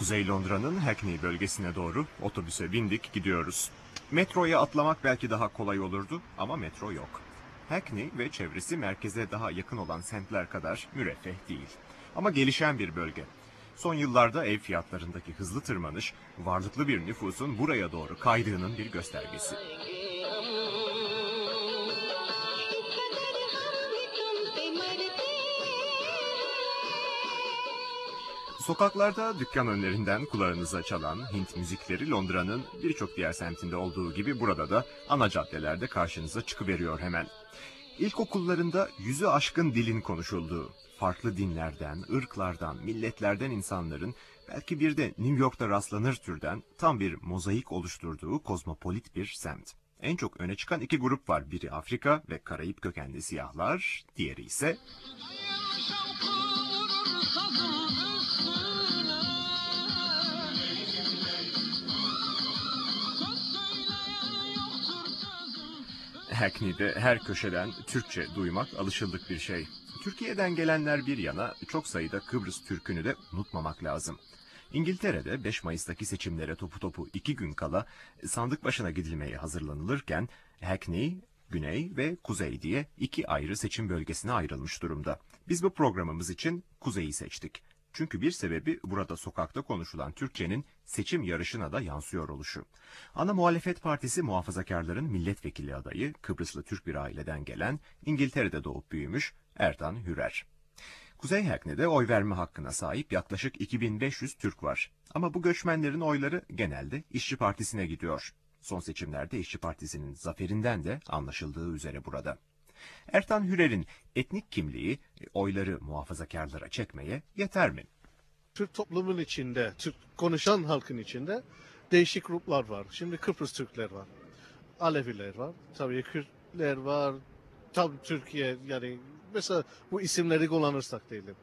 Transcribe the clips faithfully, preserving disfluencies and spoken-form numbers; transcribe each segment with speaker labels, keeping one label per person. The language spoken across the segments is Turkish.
Speaker 1: Kuzey Londra'nın Hackney bölgesine doğru otobüse bindik, gidiyoruz. Metroya atlamak belki daha kolay olurdu ama metro yok. Hackney ve çevresi merkeze daha yakın olan semtler kadar müreffeh değil. Ama gelişen bir bölge. Son yıllarda ev fiyatlarındaki hızlı tırmanış, varlıklı bir nüfusun buraya doğru kaydığının bir göstergesi. Sokaklarda dükkan önlerinden kulağınıza çalan Hint müzikleri Londra'nın birçok diğer semtinde olduğu gibi burada da ana caddelerde karşınıza çıkıveriyor hemen. İlkokullarında yüzü aşkın dilin konuşulduğu, farklı dinlerden, ırklardan, milletlerden insanların belki bir de New York'ta rastlanır türden tam bir mozaik oluşturduğu kozmopolit bir semt. En çok öne çıkan iki grup var. Biri Afrika ve Karayip kökenli siyahlar, diğeri ise Hackney'de her köşeden Türkçe duymak alışıldık bir şey. Türkiye'den gelenler bir yana çok sayıda Kıbrıs Türk'ünü de unutmamak lazım. İngiltere'de beş Mayıs'taki seçimlere topu topu iki gün kala sandık başına gidilmeye hazırlanılırken Hackney, Güney ve Kuzey diye iki ayrı seçim bölgesine ayrılmış durumda. Biz bu programımız için Kuzey'i seçtik. Çünkü bir sebebi burada sokakta konuşulan Türkçenin seçim yarışına da yansıyor oluşu. Ana muhalefet partisi muhafazakarların milletvekili adayı, Kıbrıslı Türk bir aileden gelen, İngiltere'de doğup büyümüş Ertan Hürer. Kuzey Hackney'de oy verme hakkına sahip yaklaşık iki bin beş yüz Türk var. Ama bu göçmenlerin oyları genelde İşçi Partisi'ne gidiyor. Son seçimlerde İşçi Partisi'nin zaferinden de anlaşıldığı üzere burada. Ertan Hürer'in etnik kimliği oyları muhafazakarlara çekmeye yeter mi?
Speaker 2: Türk toplumun içinde, Türk konuşan halkın içinde değişik gruplar var. Şimdi Kıbrıs Türkler var, Aleviler var, tabii Kürtler var, tabii Türkiye, yani mesela bu isimleri kullanırsak diyelim.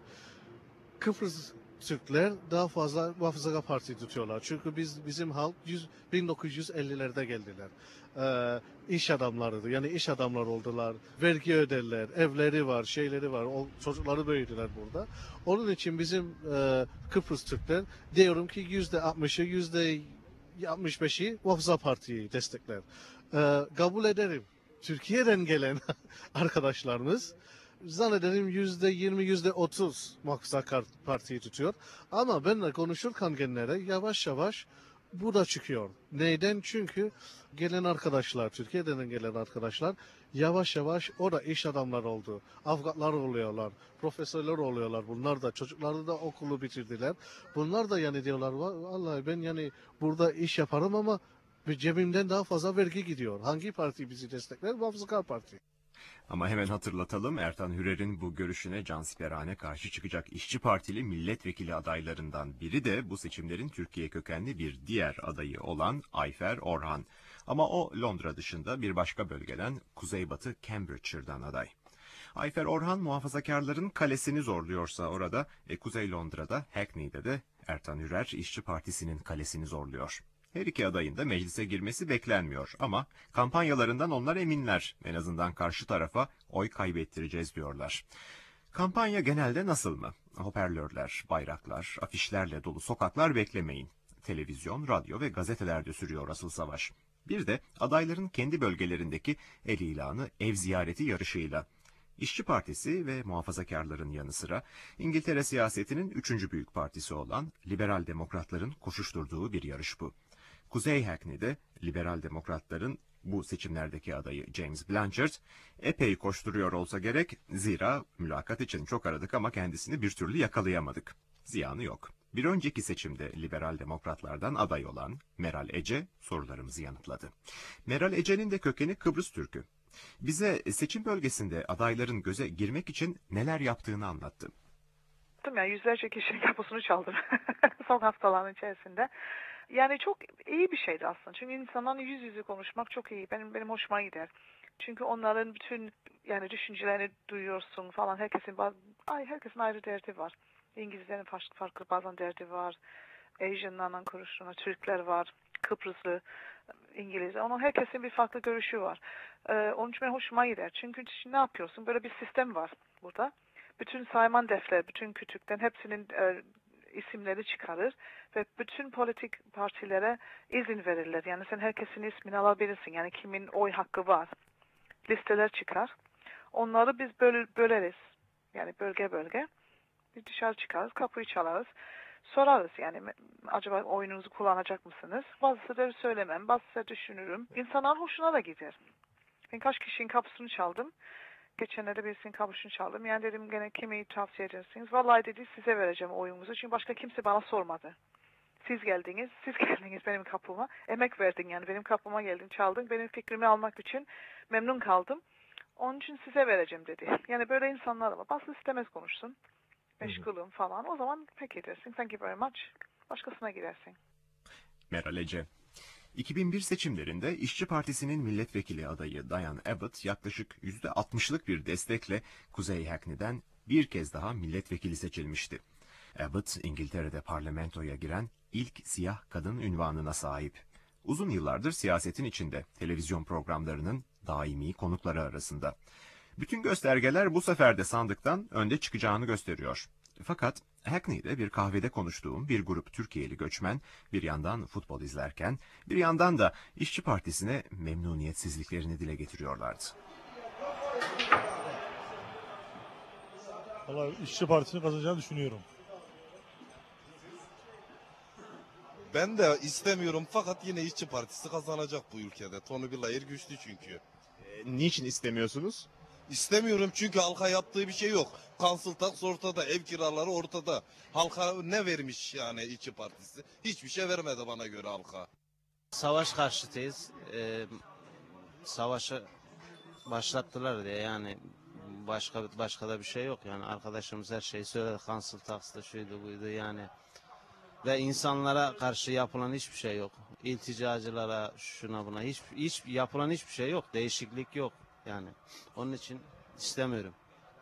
Speaker 2: Kıbrıs Türkler daha fazla muhafazakar parti tutuyorlar. Çünkü biz bizim halk bin dokuz yüz ellilerde geldiler. Ee, iş adamlarıydı. Yani iş adamları oldular. Vergi öderler. Evleri var, şeyleri var. O, çocukları büyüdüler burada. Onun için bizim e, Kıbrıs Türkler diyorum ki yüzde altmışı, yüzde altmış beşi muhafazakar partiyi destekler. Ee, kabul ederim. Türkiye'den gelen arkadaşlarımız zannederim yüzde yirmi, yüzde otuz muhafazakar partiyi tutuyor. Ama benimle konuşurken genlere yavaş yavaş bu da çıkıyor. Neden? Çünkü gelen arkadaşlar, Türkiye'den gelen arkadaşlar yavaş yavaş o da iş adamları oldu. Avukatlar oluyorlar, profesörler oluyorlar. Bunlar da çocukları da okulu bitirdiler. Bunlar da yani diyorlar vallahi ben yani burada iş yaparım ama cebimden daha fazla vergi gidiyor. Hangi parti bizi destekler? Muhafazakar Parti.
Speaker 1: Ama hemen hatırlatalım, Ertan Hürer'in bu görüşüne cansiperane karşı çıkacak İşçi Partili milletvekili adaylarından biri de bu seçimlerin Türkiye kökenli bir diğer adayı olan Ayfer Orhan. Ama o Londra dışında bir başka bölgeden Kuzeybatı Cambridgeshire'dan aday. Ayfer Orhan muhafazakarların kalesini zorluyorsa orada, e, Kuzey Londra'da Hackney'de de Ertan Hürer İşçi Partisi'nin kalesini zorluyor. Her iki adayın da meclise girmesi beklenmiyor ama kampanyalarından onlar eminler. En azından karşı tarafa oy kaybettireceğiz diyorlar. Kampanya genelde nasıl mı? Hoparlörler, bayraklar, afişlerle dolu sokaklar beklemeyin. Televizyon, radyo ve gazetelerde sürüyor asıl savaş. Bir de adayların kendi bölgelerindeki el ilanı, ev ziyareti yarışıyla. İşçi Partisi ve muhafazakarların yanı sıra İngiltere siyasetinin üçüncü büyük partisi olan Liberal Demokratların koşuşturduğu bir yarış bu. Kuzey Hackney'de Liberal Demokratların bu seçimlerdeki adayı James Blanchard epey koşturuyor olsa gerek, zira mülakat için çok aradık ama kendisini bir türlü yakalayamadık. Ziyanı yok. Bir önceki seçimde Liberal Demokratlardan aday olan Meral Ece sorularımızı yanıtladı. Meral Ece'nin de kökeni Kıbrıs Türk'ü. Bize seçim bölgesinde adayların göze girmek için neler yaptığını anlattı.
Speaker 3: Yani yüzlerce kişinin kapısını çaldım son haftaların içerisinde. Yani çok iyi bir şeydi aslında. Çünkü insanlarla yüz yüze konuşmak çok iyi. Benim benim hoşuma gider. Çünkü onların bütün yani düşüncelerini duyuyorsun falan. Herkesin ay herkesin ayrı derdi var. İngilizlerin farklı farklı bazen derdi var. Asianlarla konuştuğunda Türkler var. Kıbrıslı İngiliz. Onun herkesin bir farklı görüşü var. Ee, onun için benim hoşuma gider. Çünkü ne yapıyorsun? Böyle bir sistem var burada. Bütün sayman defter, bütün kütükten hepsinin e, isimleri çıkarır ve bütün politik partilere izin verirler. Yani sen herkesin ismini alabilirsin. Yani kimin oy hakkı var. Listeler çıkar. Onları biz böl böleriz. Yani bölge bölge. Biz dışarı çıkarız, kapıyı çalarız. Sorarız yani acaba oyununuzu kullanacak mısınız? Bazıları söylemem, bazıları düşünürüm. İnsanlar hoşuna da gider. Ben kaç kişinin kapısını çaldım. Geçenlerde birisinin kapısını çaldım. Yani dedim gene kimi tavsiye edersiniz? Vallahi dedi size vereceğim oyunuzu. Çünkü başka kimse bana sormadı. Siz geldiniz, siz geldiniz benim kapıma. Emek verdin yani benim kapıma geldin, çaldın. Benim fikrimi almak için memnun kaldım. Onun için size vereceğim dedi. Yani böyle insanlar var. Bazı istemez konuşsun. Meşgulüm falan. O zaman peki dersin. Thank you very much. Başkasına gidersin.
Speaker 1: Meral Ece. iki bin bir seçimlerinde İşçi Partisi'nin milletvekili adayı Diane Abbott yaklaşık yüzde altmışlık bir destekle Kuzey Hackney'den bir kez daha milletvekili seçilmişti. Abbott, İngiltere'de parlamentoya giren ilk siyah kadın unvanına sahip. Uzun yıllardır siyasetin içinde, televizyon programlarının daimi konukları arasında. Bütün göstergeler bu sefer de sandıktan önde çıkacağını gösteriyor. Fakat Hackney'de bir kahvede konuştuğum bir grup Türkiye'li göçmen bir yandan futbol izlerken bir yandan da İşçi Partisi'ne memnuniyetsizliklerini dile getiriyorlardı.
Speaker 4: Vallahi İşçi Partisi'ni kazanacağını düşünüyorum.
Speaker 5: Ben de istemiyorum fakat yine İşçi Partisi kazanacak bu ülkede. Tony Blair güçlü çünkü.
Speaker 1: E, niçin istemiyorsunuz?
Speaker 5: İstemiyorum çünkü halka yaptığı bir şey yok. Council tax ortada, ev kiraları ortada. Halka ne vermiş yani İşçi Partisi? Hiçbir şey vermedi bana göre halka.
Speaker 6: Savaş karşıtıyız. Ee, savaşı başlattılar diye yani başka başka da bir şey yok yani arkadaşımız her şeyi söyledi. Council tax'ta şuydu buydu yani. Ve insanlara karşı yapılan hiçbir şey yok. İlticacılara şuna buna hiç hiç yapılan hiçbir şey yok. Değişiklik yok yani. Onun için istemiyorum.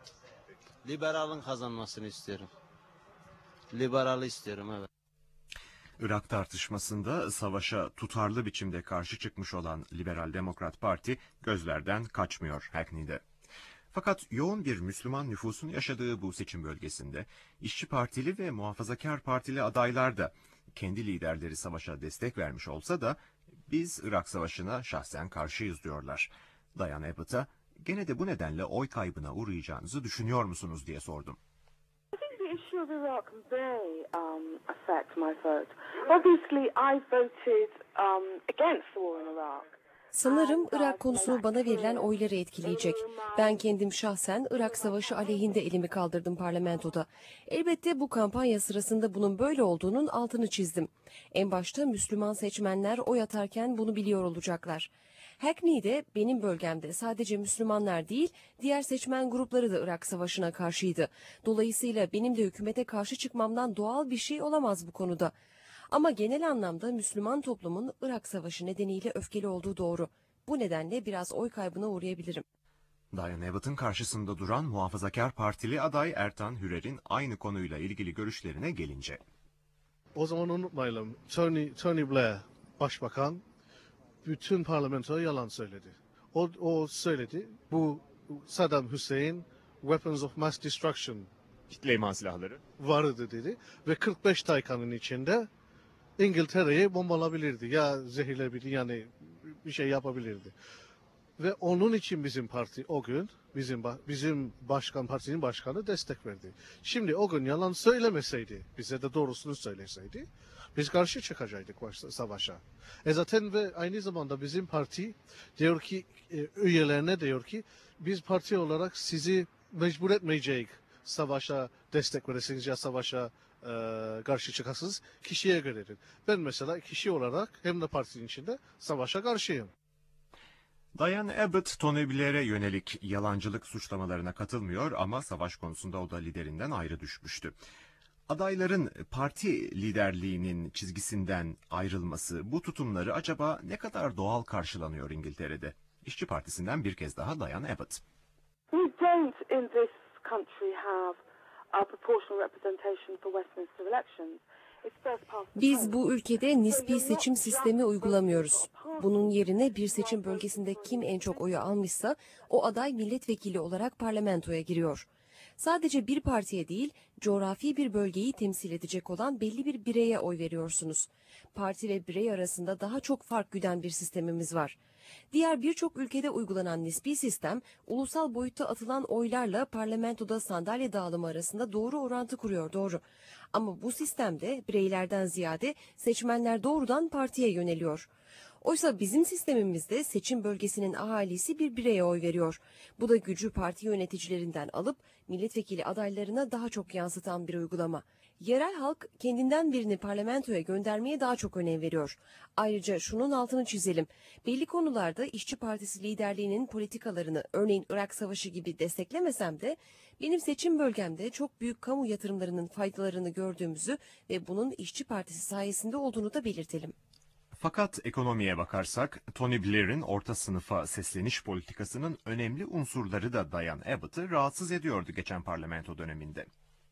Speaker 6: Liberalın kazanmasını istiyorum. Liberalı istiyorum evet.
Speaker 1: Irak tartışmasında savaşa tutarlı biçimde karşı çıkmış olan Liberal Demokrat Parti gözlerden kaçmıyor Hackney'de. Fakat yoğun bir Müslüman nüfusun yaşadığı bu seçim bölgesinde İşçi Partili ve Muhafazakar Partili adaylar da kendi liderleri savaşa destek vermiş olsa da biz Irak Savaşı'na şahsen karşıyız diyorlar. Diane Abbott'a gene de bu nedenle oy kaybına uğrayacağınızı düşünüyor musunuz diye sordum.
Speaker 7: I think the issue of Iraq may um, affect my vote. Obviously, I voted um, against the war in Iraq.
Speaker 8: Sanırım Irak konusu bana verilen oyları etkileyecek. Ben kendim şahsen Irak Savaşı aleyhinde elimi kaldırdım parlamentoda. Elbette bu kampanya sırasında bunun böyle olduğunun altını çizdim. En başta Müslüman seçmenler oy atarken bunu biliyor olacaklar. Hackney'de benim bölgemde sadece Müslümanlar değil, diğer seçmen grupları da Irak Savaşı'na karşıydı. Dolayısıyla benim de hükümete karşı çıkmamdan doğal bir şey olamaz bu konuda. Ama genel anlamda Müslüman toplumun Irak Savaşı nedeniyle öfkeli olduğu doğru. Bu nedenle biraz oy kaybına uğrayabilirim.
Speaker 1: Diane Abbott'ın karşısında duran Muhafazakar Partili aday Ertan Hürer'in aynı konuyla ilgili görüşlerine gelince.
Speaker 2: O zaman unutmayalım. Tony, Tony Blair, başbakan, bütün parlamentoya yalan söyledi. O, o söyledi. Bu Saddam Hüseyin Weapons of Mass Destruction
Speaker 1: Kitle imha silahları.
Speaker 2: vardı dedi. Ve kırk beş dakikanın içinde İngiltere'yi bombalabilirdi. Ya zehirleyebilirdi yani bir şey yapabilirdi. Ve onun için bizim parti o gün bizim bizim başkan partinin başkanı destek verdi. Şimdi o gün yalan söylemeseydi, bize de doğrusunu söyleseydi biz karşı çıkacaktık başta savaşa. E zaten ve aynı zamanda bizim parti diyor ki e, üyelerine diyor ki biz parti olarak sizi mecbur etmeyeceğiz savaşa destek verirsiniz ya savaşa e, karşı çıkasınız kişiye göredir. Ben mesela kişi olarak hem de partinin içinde savaşa karşıyım.
Speaker 1: Diane Abbott, Tony Blair'e yönelik yalancılık suçlamalarına katılmıyor ama savaş konusunda o da liderinden ayrı düşmüştü. Adayların parti liderliğinin çizgisinden ayrılması, bu tutumları acaba ne kadar doğal karşılanıyor İngiltere'de? İşçi Partisi'nden bir kez daha Diane Abbott.
Speaker 7: We don't in this country have a proportional representation for Westminster elections.
Speaker 8: Biz bu ülkede nispi seçim sistemi uygulamıyoruz. Bunun yerine bir seçim bölgesinde kim en çok oyu almışsa o aday milletvekili olarak parlamentoya giriyor. Sadece bir partiye değil, coğrafi bir bölgeyi temsil edecek olan belli bir bireye oy veriyorsunuz. Parti ve birey arasında daha çok fark güden bir sistemimiz var. Diğer birçok ülkede uygulanan nispi sistem, ulusal boyutta atılan oylarla parlamentoda sandalye dağılımı arasında doğru orantı kuruyor, doğru. Ama bu sistemde bireylerden ziyade seçmenler doğrudan partiye yöneliyor. Oysa bizim sistemimizde seçim bölgesinin ahalisi bir bireye oy veriyor. Bu da gücü parti yöneticilerinden alıp milletvekili adaylarına daha çok yansıtan bir uygulama. Yerel halk kendinden birini parlamentoya göndermeye daha çok önem veriyor. Ayrıca şunun altını çizelim. Belli konularda İşçi Partisi liderliğinin politikalarını, örneğin Irak Savaşı gibi desteklemesem de benim seçim bölgemde çok büyük kamu yatırımlarının faydalarını gördüğümüzü ve bunun İşçi Partisi sayesinde olduğunu da belirtelim.
Speaker 1: Fakat ekonomiye bakarsak, Tony Blair'in orta sınıfa sesleniş politikasının önemli unsurları da Diane Abbott'ı rahatsız ediyordu geçen parlamento döneminde.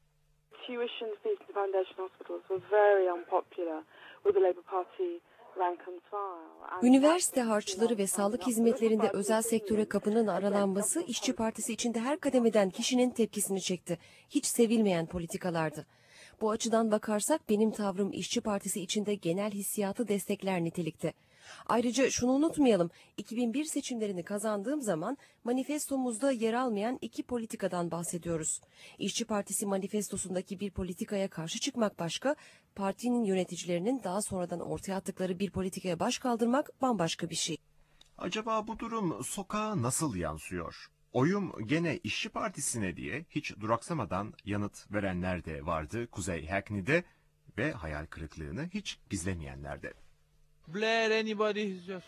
Speaker 7: Tuition fees to foundation hospitals was very unpopular with the Labour Party rank and file.
Speaker 8: Üniversite harçları ve sağlık hizmetlerinde özel sektöre kapının aralanması İşçi Partisi içinde her kademeden kişinin tepkisini çekti. Hiç sevilmeyen politikalardı. Bu açıdan bakarsak benim tavrım İşçi Partisi içinde genel hissiyatı destekler nitelikte. Ayrıca şunu unutmayalım, iki bin bir seçimlerini kazandığım zaman manifestomuzda yer almayan iki politikadan bahsediyoruz. İşçi Partisi manifestosundaki bir politikaya karşı çıkmak başka, partinin yöneticilerinin daha sonradan ortaya attıkları bir politikaya baş kaldırmak bambaşka bir şey.
Speaker 1: Acaba bu durum sokağa nasıl yansıyor? Oyum gene İşçi Partisi'ne diye hiç duraksamadan yanıt verenler de vardı Kuzey Hackney'de ve hayal kırıklığını hiç gizlemeyenler de.
Speaker 9: Blair, anybody is just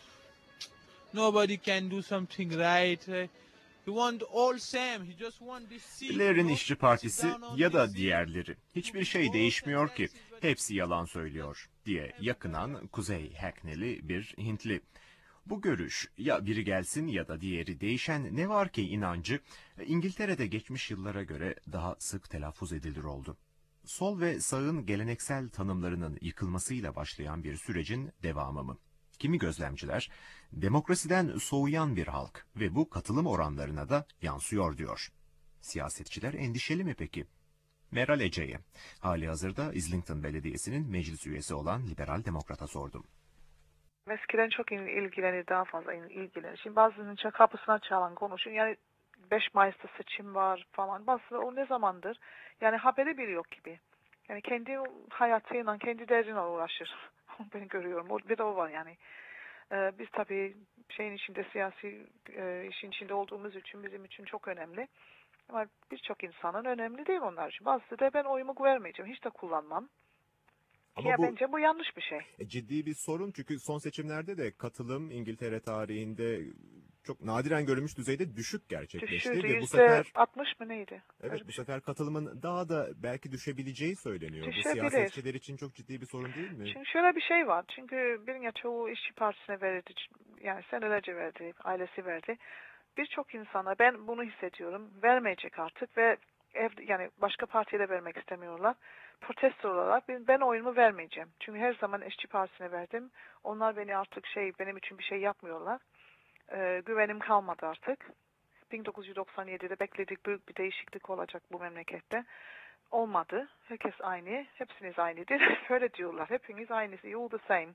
Speaker 9: nobody can do something right. He want all same. He just want this seat.
Speaker 1: Blair'in İşçi Partisi ya da diğerleri. Hiçbir şey değişmiyor ki. Hepsi yalan söylüyor diye yakınan Kuzey Hackney'li bir Hintli. Bu görüş ya biri gelsin ya da diğeri değişen ne var ki inancı İngiltere'de geçmiş yıllara göre daha sık telaffuz edilir oldu. Sol ve sağın geleneksel tanımlarının yıkılmasıyla başlayan bir sürecin devamı mı? Kimi gözlemciler demokrasiden soğuyan bir halk ve bu katılım oranlarına da yansıyor diyor. Siyasetçiler endişeli mi peki? Meral Ece'ye, hali hazırda Islington Belediyesi'nin meclis üyesi olan liberal demokrata sordum.
Speaker 3: Eskiden çok ilgilenir, daha fazla ilgilenir. Şimdi bazının kapısına çalan konuşun. Yani beş Mayıs'ta seçim var falan. Bazı o ne zamandır? Yani haberi bile yok gibi. Yani kendi hayatıyla, kendi derdine uğraşır. Ben görüyorum. Bir de o var yani. Ee, biz tabii şeyin içinde, siyasi e, işin içinde olduğumuz için bizim için çok önemli. Ama birçok insanın önemli değil onlar için. Bazısı da ben oyumu vermeyeceğim. Hiç de kullanmam.
Speaker 1: Ama
Speaker 3: ya
Speaker 1: bu
Speaker 3: bence bu yanlış bir şey.
Speaker 1: ciddi bir sorun çünkü son seçimlerde de katılım İngiltere tarihinde çok nadiren görülmüş düzeyde düşük gerçekleşti.
Speaker 3: Düşürdü.
Speaker 1: Ve bu sefer
Speaker 3: altmış mı neydi?
Speaker 1: evet
Speaker 3: Öyle
Speaker 1: bu
Speaker 3: bir şey.
Speaker 1: sefer katılımın daha da belki düşebileceği söyleniyor. Bu
Speaker 3: Düşebilir.
Speaker 1: siyasetçiler için çok ciddi bir sorun değil mi?
Speaker 3: Çünkü şöyle bir şey var. Çünkü bir ya çoğu İşçi Partisi'ne verdi. Yani senelerce verdi. Ailesi verdi. Birçok insana ben bunu hissediyorum. Vermeyecek artık ve ev, yani başka partiye de vermek istemiyorlar. Protesto olarak ben, ben oyumu vermeyeceğim. Çünkü her zaman İşçi Partisi'ne verdim. Onlar beni artık şey benim için bir şey yapmıyorlar. Ee, güvenim kalmadı artık. bin dokuz yüz doksan yedide bekledik büyük bir değişiklik olacak bu memlekette. Olmadı. Herkes aynı. Hepsiniz aynıdır. Öyle diyorlar. Hepiniz aynısı. You all the same.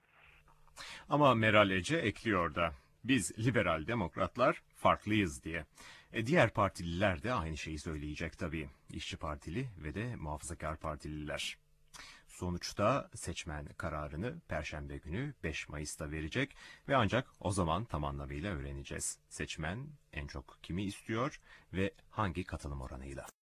Speaker 1: Ama Meral Ece ekliyor da biz liberal demokratlar farklıyız diye. E, diğer partililer de aynı şeyi söyleyecek tabii. İşçi Partili ve de Muhafazakar Partililer. Sonuçta seçmen kararını Perşembe günü beş Mayıs'ta verecek ve ancak o zaman tam anlamıyla öğreneceğiz. Seçmen en çok kimi istiyor ve hangi katılım oranıyla?